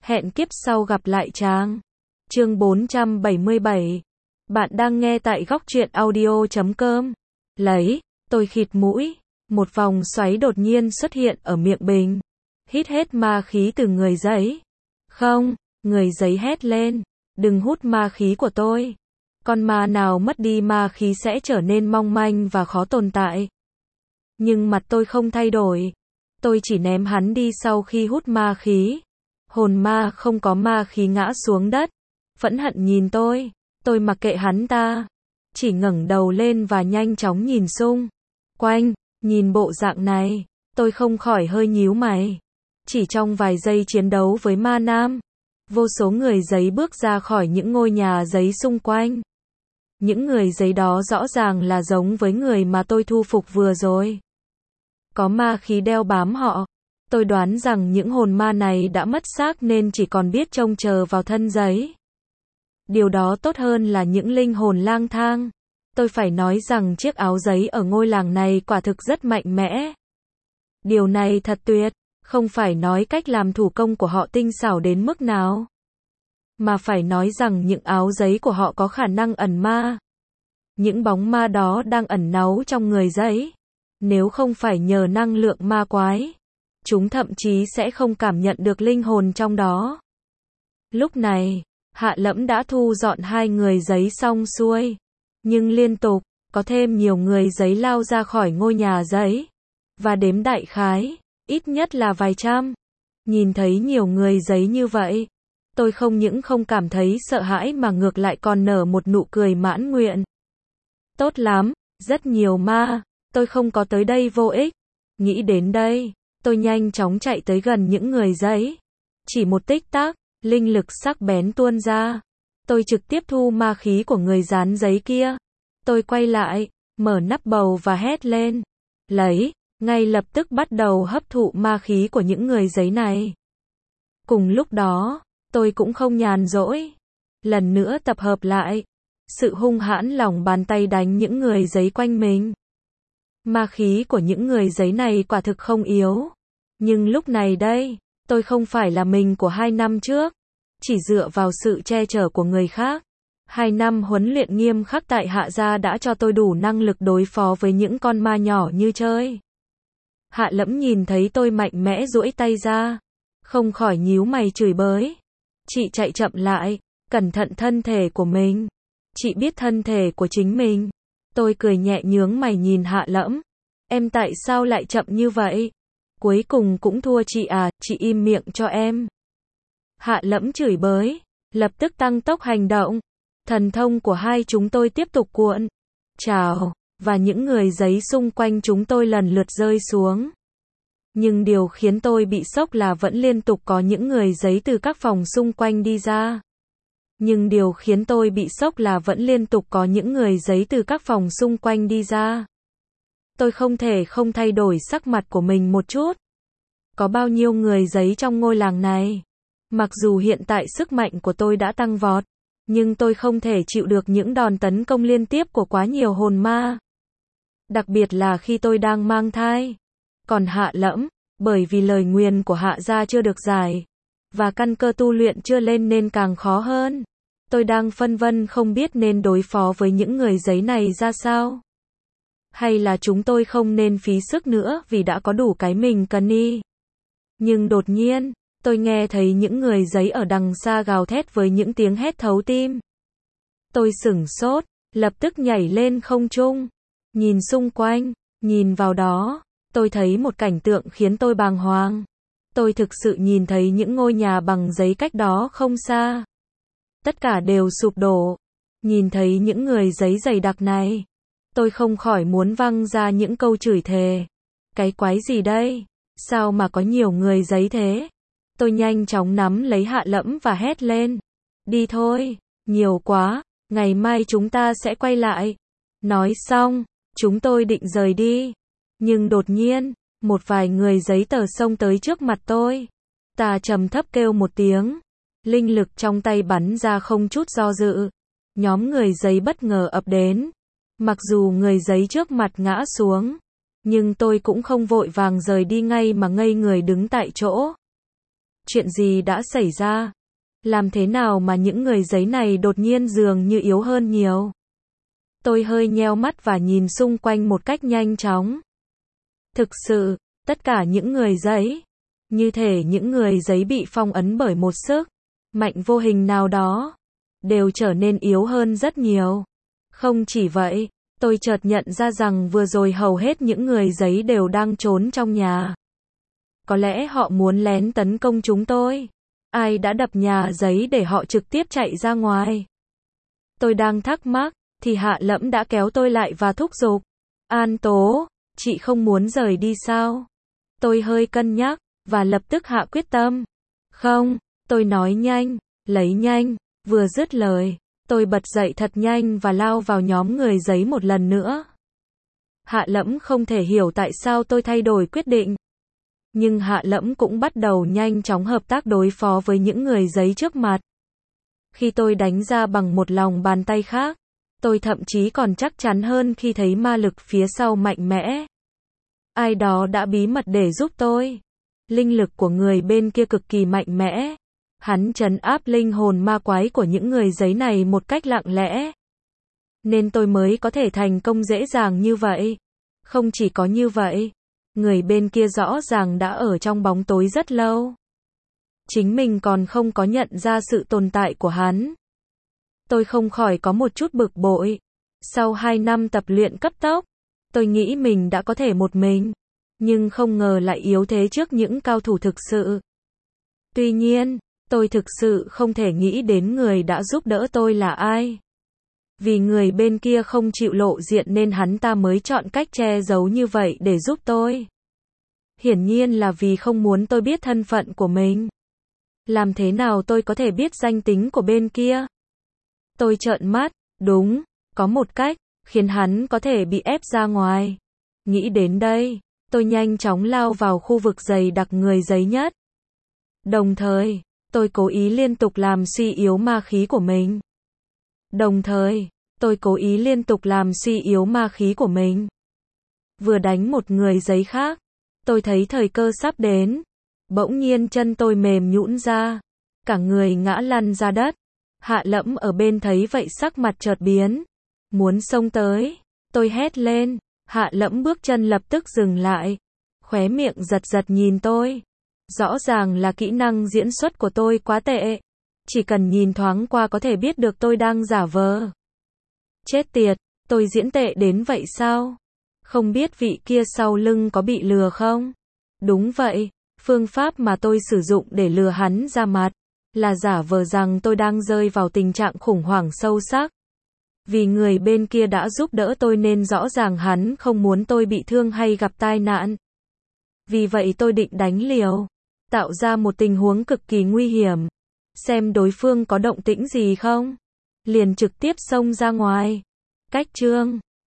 Hẹn kiếp sau gặp lại chàng. Chương 477. Bạn đang nghe tại góc truyện audio.com. Tôi khịt mũi. Một vòng xoáy đột nhiên xuất hiện ở miệng bình. Hít hết ma khí từ người giấy. Không, người giấy hét lên. Đừng hút ma khí của tôi. Con ma nào mất đi ma khí sẽ trở nên mong manh và khó tồn tại. Nhưng mặt tôi không thay đổi. Tôi chỉ ném hắn đi sau khi hút ma khí. Hồn ma không có ma khí ngã xuống đất. Phẫn hận nhìn tôi mặc kệ hắn ta. Chỉ ngẩng đầu lên và nhanh chóng nhìn xung quanh. Nhìn bộ dạng này, tôi không khỏi hơi nhíu mày. Chỉ trong vài giây chiến đấu với ma nam, vô số người giấy bước ra khỏi những ngôi nhà giấy xung quanh. Những người giấy đó rõ ràng là giống với người mà tôi thu phục vừa rồi. Có ma khí đeo bám họ. Tôi đoán rằng những hồn ma này đã mất xác nên chỉ còn biết trông chờ vào thân giấy. Điều đó tốt hơn là những linh hồn lang thang. Tôi phải nói rằng chiếc áo giấy ở ngôi làng này quả thực rất mạnh mẽ. Điều này thật tuyệt, không phải nói cách làm thủ công của họ tinh xảo đến mức nào, mà phải nói rằng những áo giấy của họ có khả năng ẩn ma. Những bóng ma đó đang ẩn náu trong người giấy. Nếu không phải nhờ năng lượng ma quái, chúng thậm chí sẽ không cảm nhận được linh hồn trong đó. Lúc này, Hạ Lẫm đã thu dọn hai người giấy xong xuôi. Nhưng liên tục, có thêm nhiều người giấy lao ra khỏi ngôi nhà giấy. Và đếm đại khái, ít nhất là vài trăm. Nhìn thấy nhiều người giấy như vậy, tôi không những không cảm thấy sợ hãi mà ngược lại còn nở một nụ cười mãn nguyện. Tốt lắm, rất nhiều ma, tôi không có tới đây vô ích. Nghĩ đến đây, tôi nhanh chóng chạy tới gần những người giấy. Chỉ một tích tắc, linh lực sắc bén tuôn ra. Tôi trực tiếp thu ma khí của người dán giấy kia. Tôi quay lại, mở nắp bầu và hét lên. Ngay lập tức bắt đầu hấp thụ ma khí của những người giấy này. Cùng lúc đó, tôi cũng không nhàn rỗi. Lần nữa tập hợp lại. Sự hung hãn lòng bàn tay đánh những người giấy quanh mình. Ma khí của những người giấy này quả thực không yếu. Nhưng lúc này đây, tôi không phải là mình của 2 năm trước. Chỉ dựa vào sự che chở của người khác. 2 năm huấn luyện nghiêm khắc tại Hạ gia đã cho tôi đủ năng lực đối phó với những con ma nhỏ như chơi. Hạ Lẫm nhìn thấy tôi mạnh mẽ duỗi tay ra, không khỏi nhíu mày chửi bới. Chị chạy chậm lại, cẩn thận thân thể của mình. Chị biết thân thể của chính mình. Tôi cười nhẹ nhướng mày nhìn Hạ Lẫm. Em tại sao lại chậm như vậy? Cuối cùng cũng thua chị à, chị im miệng cho em. Hạ Lẫm chửi bới, lập tức tăng tốc hành động. Thần thông của hai chúng tôi tiếp tục cuộn trào, và những người giấy xung quanh chúng tôi lần lượt rơi xuống. Nhưng điều khiến tôi bị sốc là vẫn liên tục có những người giấy từ các phòng xung quanh đi ra. Tôi không thể không thay đổi sắc mặt của mình một chút. Có bao nhiêu người giấy trong ngôi làng này? Mặc dù hiện tại sức mạnh của tôi đã tăng vọt, nhưng tôi không thể chịu được những đòn tấn công liên tiếp của quá nhiều hồn ma. Đặc biệt là khi tôi đang mang thai. Còn Hạ Lẫm, bởi vì lời nguyền của Hạ gia chưa được giải, và căn cơ tu luyện chưa lên nên càng khó hơn. Tôi đang phân vân không biết nên đối phó với những người giấy này ra sao. Hay là chúng tôi không nên phí sức nữa vì đã có đủ cái mình cần y. Nhưng đột nhiên, tôi nghe thấy những người giấy ở đằng xa gào thét với những tiếng hét thấu tim. Tôi sửng sốt, lập tức nhảy lên không trung. Nhìn xung quanh, nhìn vào đó, tôi thấy một cảnh tượng khiến tôi bàng hoàng. Tôi thực sự nhìn thấy những ngôi nhà bằng giấy cách đó không xa. Tất cả đều sụp đổ. Nhìn thấy những người giấy dày đặc này, tôi không khỏi muốn văng ra những câu chửi thề. Cái quái gì đây? Sao mà có nhiều người giấy thế? Tôi nhanh chóng nắm lấy Hạ Lẫm và hét lên. Đi thôi, nhiều quá, ngày mai chúng ta sẽ quay lại. Nói xong, chúng tôi định rời đi. Nhưng đột nhiên, một vài người giấy tờ xông tới trước mặt tôi. Ta trầm thấp kêu một tiếng. Linh lực trong tay bắn ra không chút do dự. Nhóm người giấy bất ngờ ập đến. Mặc dù người giấy trước mặt ngã xuống, nhưng tôi cũng không vội vàng rời đi ngay mà ngây người đứng tại chỗ. Chuyện gì đã xảy ra? Làm thế nào mà những người giấy này đột nhiên dường như yếu hơn nhiều? Tôi hơi nheo mắt và nhìn xung quanh một cách nhanh chóng. Thực sự, tất cả những người giấy, như thể những người giấy bị phong ấn bởi một sức mạnh vô hình nào đó, đều trở nên yếu hơn rất nhiều. Không chỉ vậy, tôi chợt nhận ra rằng vừa rồi hầu hết những người giấy đều đang trốn trong nhà. Có lẽ họ muốn lén tấn công chúng tôi. Ai đã đập nhà giấy để họ trực tiếp chạy ra ngoài? Tôi đang thắc mắc, thì Hạ Lẫm đã kéo tôi lại và thúc giục. An Tố, chị không muốn rời đi sao? Tôi hơi cân nhắc, và lập tức hạ quyết tâm. Không, tôi nói nhanh, lấy nhanh. Vừa dứt lời, tôi bật dậy thật nhanh và lao vào nhóm người giấy một lần nữa. Hạ Lẫm không thể hiểu tại sao tôi thay đổi quyết định. Nhưng Hạ Lẫm cũng bắt đầu nhanh chóng hợp tác đối phó với những người giấy trước mặt. Khi tôi đánh ra bằng một lòng bàn tay khác, tôi thậm chí còn chắc chắn hơn khi thấy ma lực phía sau mạnh mẽ. Ai đó đã bí mật để giúp tôi. Linh lực của người bên kia cực kỳ mạnh mẽ. Hắn trấn áp linh hồn ma quái của những người giấy này một cách lặng lẽ. Nên tôi mới có thể thành công dễ dàng như vậy. Không chỉ có như vậy, người bên kia rõ ràng đã ở trong bóng tối rất lâu. Chính mình còn không có nhận ra sự tồn tại của hắn. Tôi không khỏi có một chút bực bội. Sau 2 năm tập luyện cấp tốc, tôi nghĩ mình đã có thể một mình. Nhưng không ngờ lại yếu thế trước những cao thủ thực sự. Tuy nhiên, tôi thực sự không thể nghĩ đến người đã giúp đỡ tôi là ai. Vì người bên kia không chịu lộ diện nên hắn ta mới chọn cách che giấu như vậy để giúp tôi. Hiển nhiên là vì không muốn tôi biết thân phận của mình. Làm thế nào tôi có thể biết danh tính của bên kia? Tôi trợn mắt, đúng, có một cách, khiến hắn có thể bị ép ra ngoài. Nghĩ đến đây, tôi nhanh chóng lao vào khu vực dày đặc người giấy nhất. Đồng thời, tôi cố ý liên tục làm suy yếu ma khí của mình. Vừa đánh một người giấy khác, tôi thấy thời cơ sắp đến. Bỗng nhiên chân tôi mềm nhũn ra, cả người ngã lăn ra đất. Hạ Lẫm ở bên thấy vậy sắc mặt chợt biến, muốn xông tới. Tôi hét lên, Hạ Lẫm bước chân lập tức dừng lại, khóe miệng giật giật nhìn tôi. Rõ ràng là kỹ năng diễn xuất của tôi quá tệ. Chỉ cần nhìn thoáng qua có thể biết được tôi đang giả vờ. Chết tiệt, tôi diễn tệ đến vậy sao? Không biết vị kia sau lưng có bị lừa không? Đúng vậy, phương pháp mà tôi sử dụng để lừa hắn ra mặt là giả vờ rằng tôi đang rơi vào tình trạng khủng hoảng sâu sắc. Vì người bên kia đã giúp đỡ tôi nên rõ ràng hắn không muốn tôi bị thương hay gặp tai nạn. Vì vậy tôi định đánh liều, tạo ra một tình huống cực kỳ nguy hiểm, xem đối phương có động tĩnh gì không, liền trực tiếp xông ra ngoài. Cách chương